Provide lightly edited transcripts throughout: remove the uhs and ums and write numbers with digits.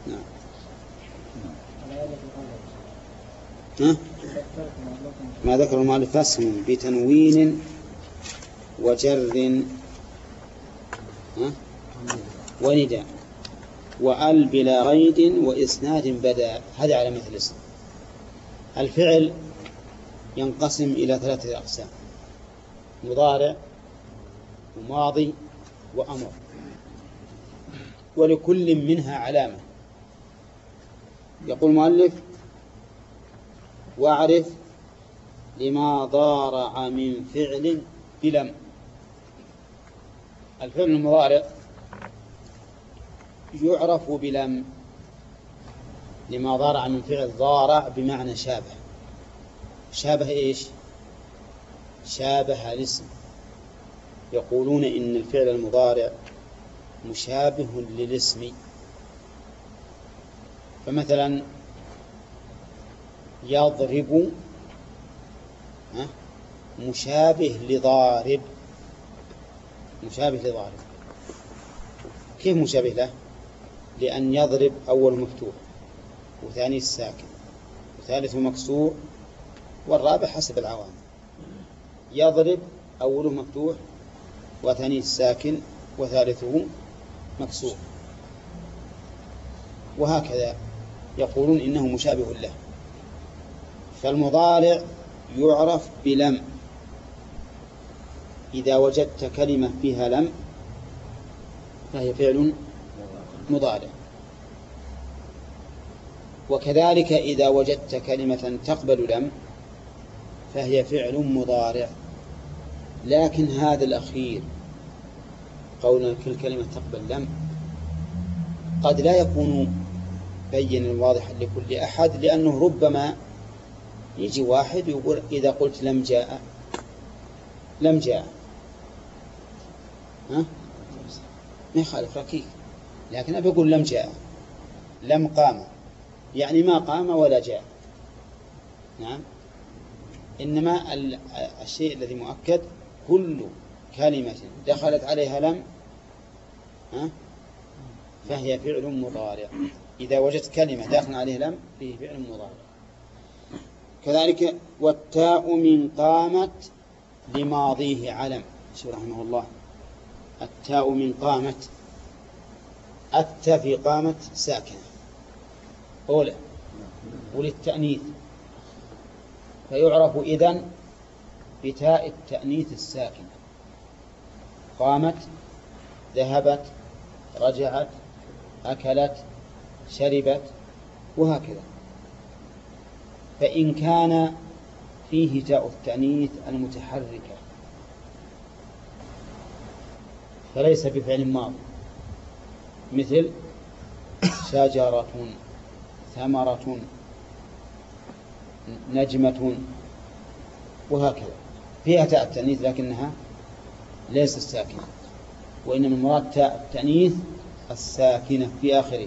نعم. ها؟ ما ذكر المؤلف فاسم بتنوين وجر ونداء وأل بلا غيد وإسناد بدا. هذا على مثل اسم. الفعل ينقسم إلى 3 أقسام: مضارع وماضي وأمر، ولكل منها علامة. يقول المؤلف: واعرف لما ضارع من فعل بلم. الفعل المضارع يعرف بلم لما ضارع من فعل. ضارع بمعنى شابه. شابه إيش؟ شابه الاسم. يقولون إن الفعل المضارع مشابه للاسم. فمثلا يضرب مشابه لضارب. مشابه لضارب. كيف مشابه له؟ لأن يضرب أول مفتوح وثاني الساكن وثالث مكسور والرابع حسب العوامل. يضرب أوله مفتوح وثانيه الساكن وثالثه مكسور، وهكذا يقولون إنه مشابه له. فالمضارع يعرف بلم. إذا وجدت كلمة فيها لم فهي فعل مضارع. وكذلك إذا وجدت كلمة تقبل لم فهي فعل مضارع. لكن هذا الأخير قولنا كل كلمة تقبل لم قد لا يكون بينا واضحا لكل أحد، لأنه ربما يجي واحد يقول إذا قلت لم جاء لم جاء ما يخالف ركيك، لكن أبي أقول لم جاء. لم قام يعني ما قام ولا جاء. نعم. إنما الشيء الذي مؤكد كل كلمة دخلت عليها لم فهي فعل مضارع. إذا وجدت كلمة داخل عليها لم فيه فعل مضارع. كذلك والتاء من قامت لماضيه علم. شو رحمه الله: التاء من قامت. التاء في قامت ساكنة أولى وللتأنيث، فيعرف إذن بتاء التأنيث الساكنة. قامت، ذهبت، رجعت، أكلت، شربت، وهكذا. فإن كان فيه تاء التأنيث المتحركة فليس بفعل ماضي، مثل شجرة، ثمرة، نجمة، وهكذا. فيها تاء التأنيث لكنها ليست ساكنة، وإنما المراد تاء التأنيث الساكنة في آخره.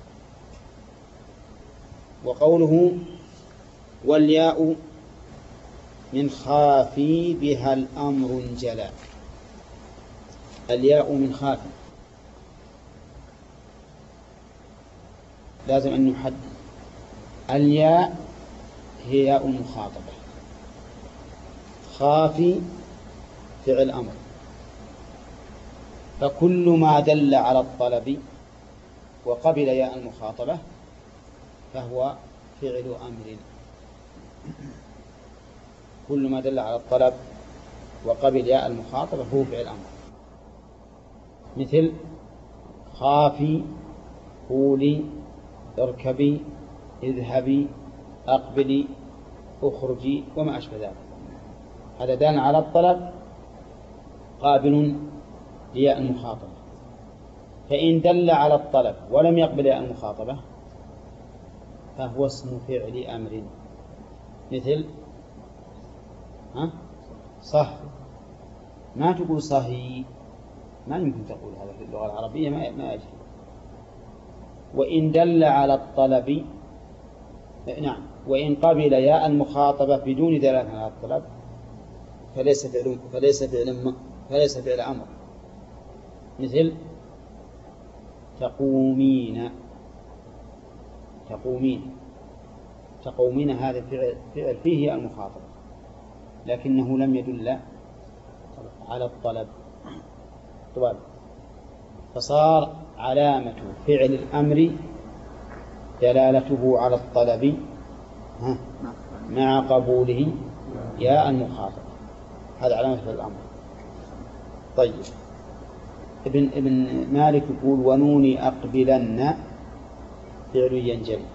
وقوله والياء من خافي بها الأمر انجلى. الياء من خافي لازم أن نحدد. الياء هي ياء المخاطبة. خافي فعل أمر، فكل ما دل على الطلب وقبل ياء المخاطبة فهو فعل أمر. كل ما دل على الطلب وقبل ياء المخاطبة هو فعل أمر. مثل خافي، قولي، اركبي، اذهبي، أقبلي، اخرجي، وما أشبه ذلك. هذا دال على الطلب قابل لياء المخاطبة. فإن دل على الطلب ولم يقبل ياء المخاطبة فهو اسم فعل أمر. مثل صح. ما تقول صهي، ما يمكن تقول هذا في اللغة العربية، ما يجري. وإن دل على الطلب، نعم، وإن قبل ياء المخاطبة بدون دلالة على الطلب فليس فعل أمر. مثل تقومين، تقومين. تقومين هذا فعل فيه المخاطبة، لكنه لم يدل على الطلب. طبعا فصار علامة فعل الأمر دلالته على الطلب مع قبوله يا المخاطب، هذا علامة فعل الأمر. طيب ابن مالك يقول ونوني أقبلن فعل ينجلي،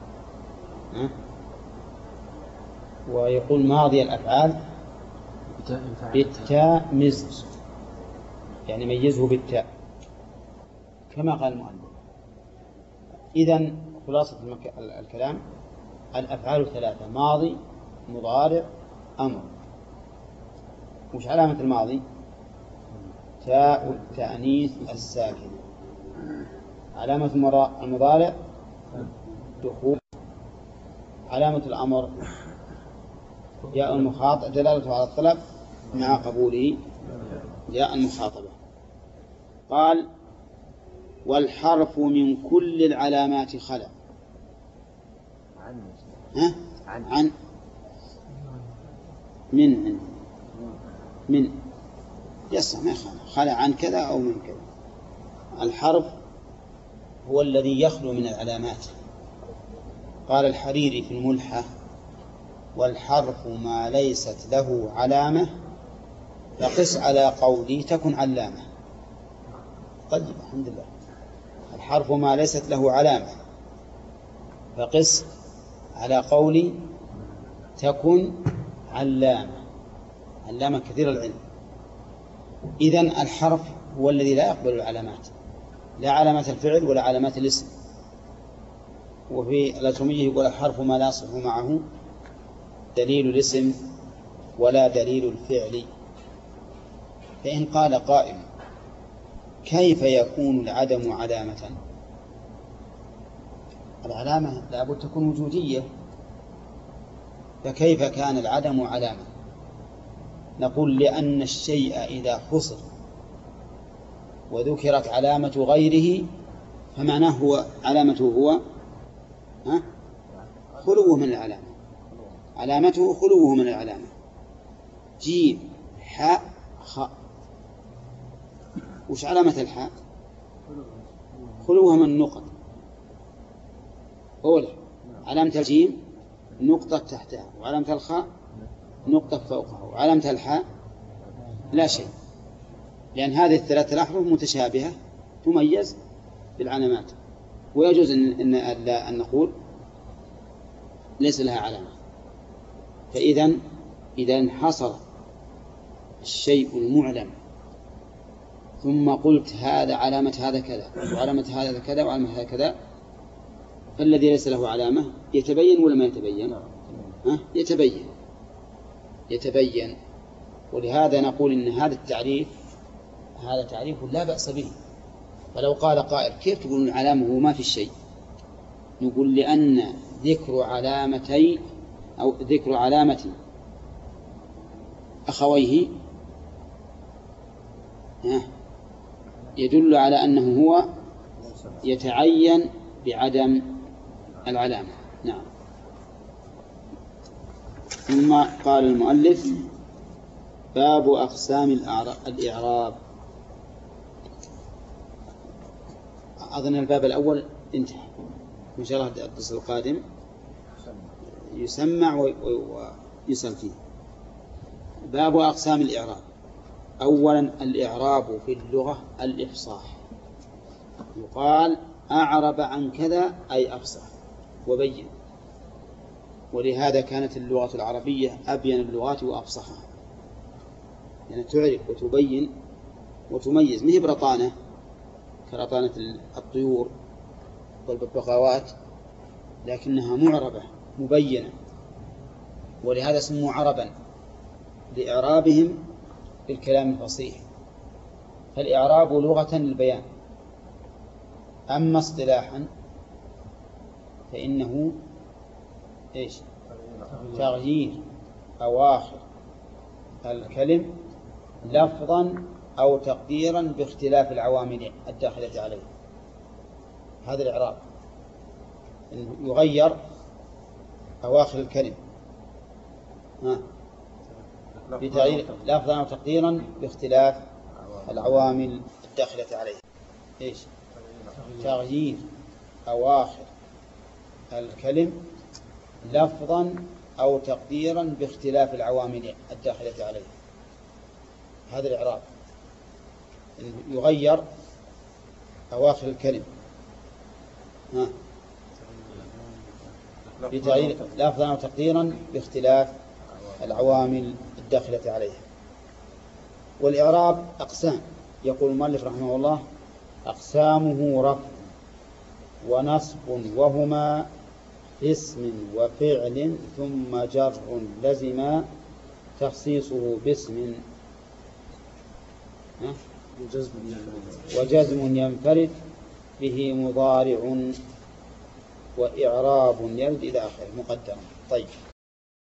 ويقول ماضي الأفعال بالتاء مز، يعني ميزه بالتاء كما قال المؤلف. إذن خلاصة الكلام الأفعال ثلاثة: ماضي، مضارع، أمر. وش علامة الماضي؟ تاء التأنيث الساكن. علامة المضارع دخول. علامة الأمر ياء المخاطب دلالته على الطلب مع قبوله ياء المخاطبة. قال والحرف من كل العلامات خلع. عن من يصح ما خلع عن كذا أو من كذا. الحرف هو الذي يخلو من العلامات. قال الحريري في الملحة والحرف ما ليست له علامة فقس على قولي تكن علامة. طيب الحمد لله. الحرف ما ليست له علامة فقس على قولي تكن علامة. علامة كثير العلم. إذن الحرف هو الذي لا يقبل العلامات، لا علامات الفعل ولا علامات الاسم. وفي الأجرمية يقول الحرف ما لا يصح معه دليل الاسم ولا دليل الفعل. فإن قال قائل كيف يكون العدم علامة؟ العلامة لابد تكون وجودية، فكيف كان العدم علامة؟ نقول لأن الشيء إذا حصر وذكرت علامة غيره فمعناه هو علامته هو خلوه من العلامة. علامته خلوه من العلامة. جيم حاء خاء، وش علامة الحاء؟ خلوها من النقط. أولا علامة الجيم نقطة تحتها، وعلامة الخاء نقطة فوقها، وعلامة الحاء لا شيء، لأن هذه الثلاثة الأحرف متشابهة تميز بالعلامات، ويجوز أن نقول ليس لها علامة. إذا انحصر الشيء المعلم ثم قلت هذا علامة هذا كذا وعلامة هذا كذا وعلامة هذا كذا، فالذي ليس له علامة يتبين ولا ما يتبين؟ يتبين. ولهذا نقول إن هذا تعريف لا بأس به. فلو قال قائل كيف تقولون العلامة هو ما في الشيء؟ نقول لأن ذكر علامة أخويه يدل على أنه هو يتعين بعدم العلامة. نعم. ثم قال المؤلف باب أقسام الإعراب. أظن الباب الأول انتهى، إن شاء الله الدرس القادم يسمع ويسأل فيه. باب أقسام الإعراب. أولا الإعراب في اللغة الإفصاح. يقال أعرب عن كذا أي أفصح وبين، ولهذا كانت اللغة العربية أبين اللغات وأفصحها، يعني تعرف وتبين وتميز، ما هي برطانة كرطانة الطيور والببغاوات، لكنها معربة مبينة، ولهذا سموا عربا لإعرابهم بالكلام الفصيح. فالإعراب لغة البيان، أما اصطلاحا فإنه تغيير أواخر الكلم لفظا أو تقديرا باختلاف العوامل الداخلة عليه. هذا الإعراب. إنه يغير أواخر الكلمة بتغيير لفظا أو تقديرا باختلاف العوامل الداخلة عليه. إيش؟ تغيير أواخر الكلم لفظا أو تقديرا باختلاف العوامل الداخلة عليه. هذا الإعراب يغير أواخر الكلم بتغيير لفظا أو تقديرا باختلاف العوامل الداخلة عليه. والإعراب أقسام، يقول المؤلف رحمه الله: أقسامه رفع ونصب، وهما اسم وفعل ثم جر لزم تخصيصه باسم وجزم ينفرد به مضارع وإعراب يرد إلى آخره مقدم. طيب.